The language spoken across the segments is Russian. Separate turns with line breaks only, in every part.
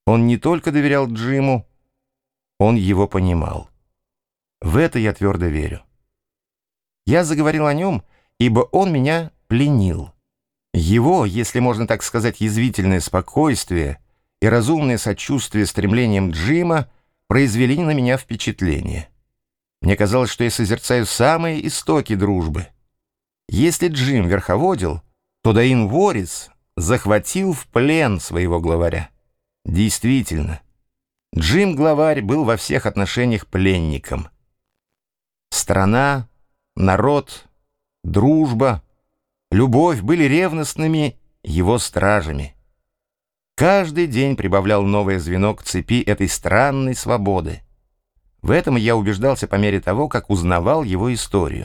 Он не только доверял Джиму, он его понимал. В это я твердо верю. Я заговорил о нем, ибо он меня пленил. Его, если можно так сказать, язвительное спокойствие и разумное сочувствие стремлениям Джима произвели на меня впечатление. Мне казалось, что я созерцаю самые истоки дружбы. Если Джим верховодил, то Даин Ворис захватил в плен своего главаря. Действительно, Джим-главарь был во всех отношениях пленником. Страна, народ, дружба, любовь были ревностными его стражами. Каждый день прибавлял новое звено к цепи этой странной свободы. В этом я убеждался по мере того, как узнавал его историю.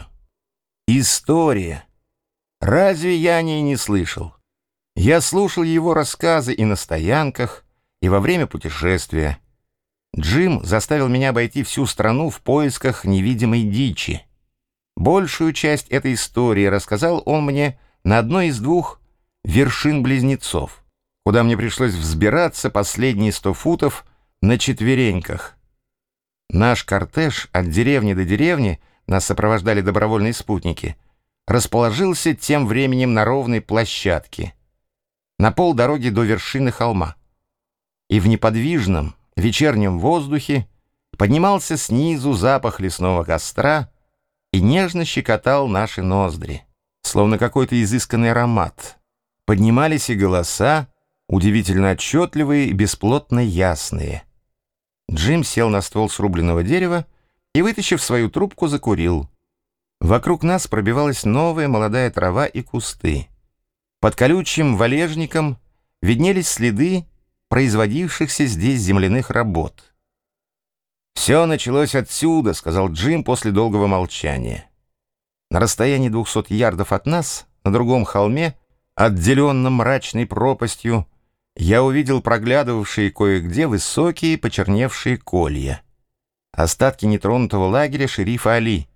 История! Разве я о ней не слышал? Я слушал его рассказы и на стоянках, и во время путешествия. Джим заставил меня обойти всю страну в поисках невидимой дичи. Большую часть этой истории рассказал он мне на одной из двух вершин-близнецов, куда мне пришлось взбираться последние 100 футов на четвереньках. Наш кортеж от деревни до деревни, нас сопровождали добровольные спутники, расположился тем временем на ровной площадке, на полдороги до вершины холма. И в неподвижном вечернем воздухе поднимался снизу запах лесного костра и нежно щекотал наши ноздри, словно какой-то изысканный аромат. Поднимались и голоса, удивительно отчетливые и бесплотно ясные. Джим сел на ствол срубленного дерева и, вытащив свою трубку, закурил. Вокруг нас пробивалась новая молодая трава и кусты. Под колючим валежником виднелись следы производившихся здесь земляных работ. «Все началось отсюда», — сказал Джим после долгого молчания. На расстоянии 200 ярдов от нас, на другом холме, отделенном мрачной пропастью, я увидел проглядывавшие кое-где высокие почерневшие колья. Остатки нетронутого лагеря шерифа Али.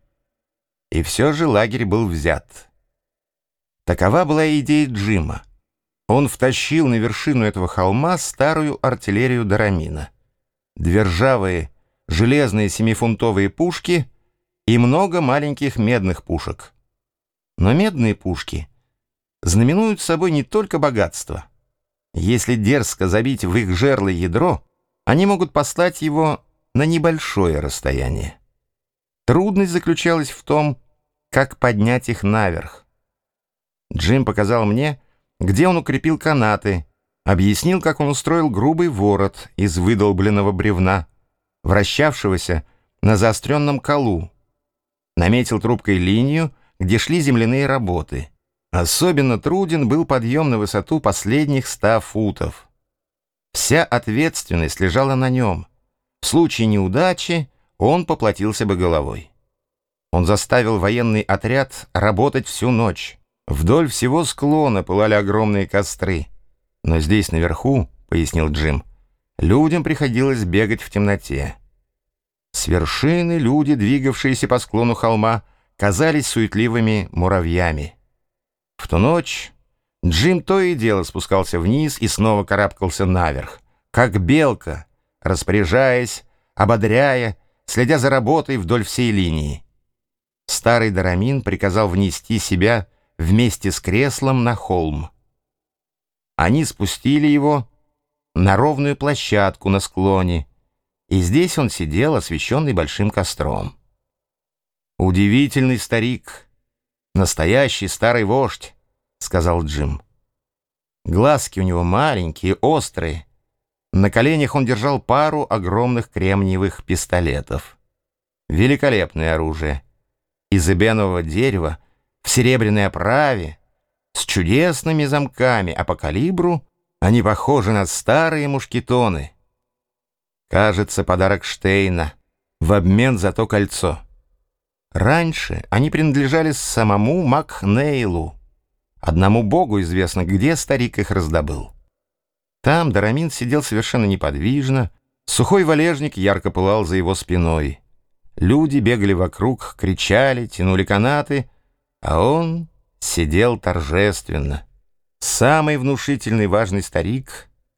И все же лагерь был взят. Такова была идея Джима. Он втащил на вершину этого холма старую артиллерию Дорамина, 2 ржавые железные 7-фунтовые пушки и много маленьких медных пушек. Но медные пушки знаменуют собой не только богатство. Если дерзко забить в их жерло ядро, они могут послать его на небольшое расстояние. Трудность заключалась в том, как поднять их наверх. Джим показал мне, где он укрепил канаты, объяснил, как он устроил грубый ворот из выдолбленного бревна, вращавшегося на заостренном колу, наметил трубкой линию, где шли земляные работы. Особенно труден был подъем на высоту последних 100 футов. Вся ответственность лежала на нем. В случае неудачи он поплатился бы головой. Он заставил военный отряд работать всю ночь. Вдоль всего склона пылали огромные костры. Но здесь наверху, — пояснил Джим, — людям приходилось бегать в темноте. С вершины люди, двигавшиеся по склону холма, казались суетливыми муравьями. В ту ночь Джим то и дело спускался вниз и снова карабкался наверх, как белка, распоряжаясь, ободряя, следя за работой вдоль всей линии. Старый Дорамин приказал внести себя вместе с креслом на холм. Они спустили его на ровную площадку на склоне, и здесь он сидел, освещенный большим костром. «Удивительный старик, настоящий старый вождь», — сказал Джим. Глазки у него маленькие, острые. На коленях он держал пару огромных кремниевых пистолетов. Великолепное оружие. Из эбенового дерева, в серебряной оправе, с чудесными замками, а по калибру они похожи на старые мушкетоны. Кажется, подарок Штейна в обмен за то кольцо. Раньше они принадлежали самому Макнейлу. Одному богу известно, где старик их раздобыл. Там Дорамин сидел совершенно неподвижно, сухой валежник ярко пылал за его спиной. Люди бегали вокруг, кричали, тянули канаты, а он сидел торжественно. Самый внушительный важный старик,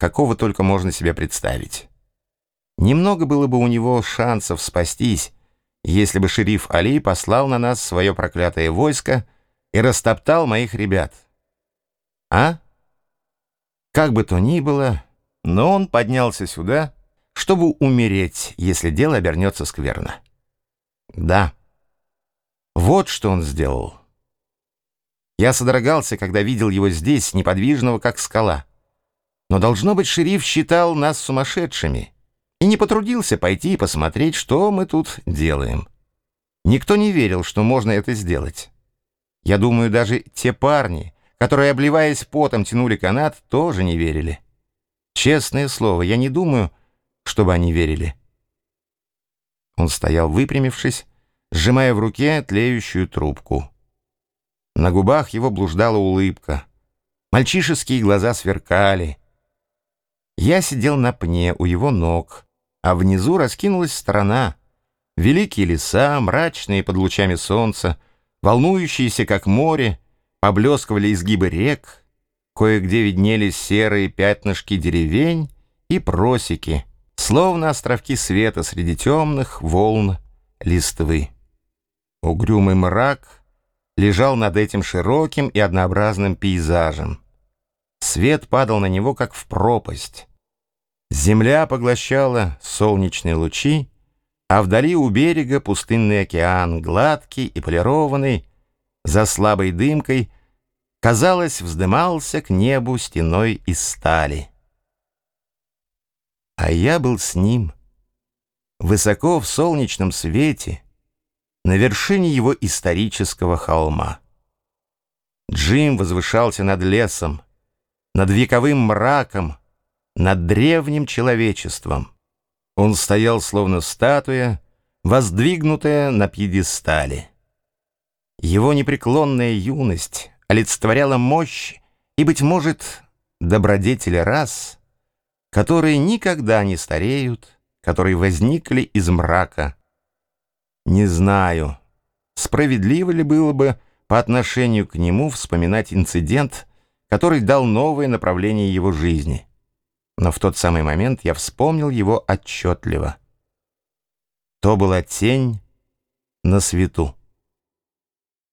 какого только можно себе представить. Немного было бы у него шансов спастись, если бы шериф Али послал на нас свое проклятое войско и растоптал моих ребят. А? Как бы то ни было, но он поднялся сюда, чтобы умереть, если дело обернется скверно. Да, вот что он сделал. Я содрогался, когда видел его здесь, неподвижного, как скала. Но, должно быть, шериф считал нас сумасшедшими и не потрудился пойти и посмотреть, что мы тут делаем. Никто не верил, что можно это сделать. Я думаю, даже те парни, которые, обливаясь потом, тянули канат, тоже не верили. Честное слово, я не думаю, чтобы они верили. Он стоял, выпрямившись, сжимая в руке тлеющую трубку. На губах его блуждала улыбка. Мальчишеские глаза сверкали. Я сидел на пне у его ног, а внизу раскинулась страна. Великие леса, мрачные под лучами солнца, волнующиеся, как море, поблескивали изгибы рек, кое-где виднелись серые пятнышки деревень и просеки, словно островки света среди темных волн листвы. Угрюмый мрак лежал над этим широким и однообразным пейзажем. Свет падал на него, как в пропасть. Земля поглощала солнечные лучи, а вдали у берега пустынный океан, гладкий и полированный, за слабой дымкой, казалось, вздымался к небу стеной из стали. А я был с ним, высоко в солнечном свете, на вершине его исторического холма. Джим возвышался над лесом, над вековым мраком, над древним человечеством. Он стоял, словно статуя, воздвигнутая на пьедестале. Его непреклонная юность олицетворяла мощь и, быть может, добродетели рас, которые никогда не стареют, которые возникли из мрака. Не знаю, справедливо ли было бы по отношению к нему вспоминать инцидент, который дал новое направление его жизни. Но в тот самый момент я вспомнил его отчетливо. То была тень на свету.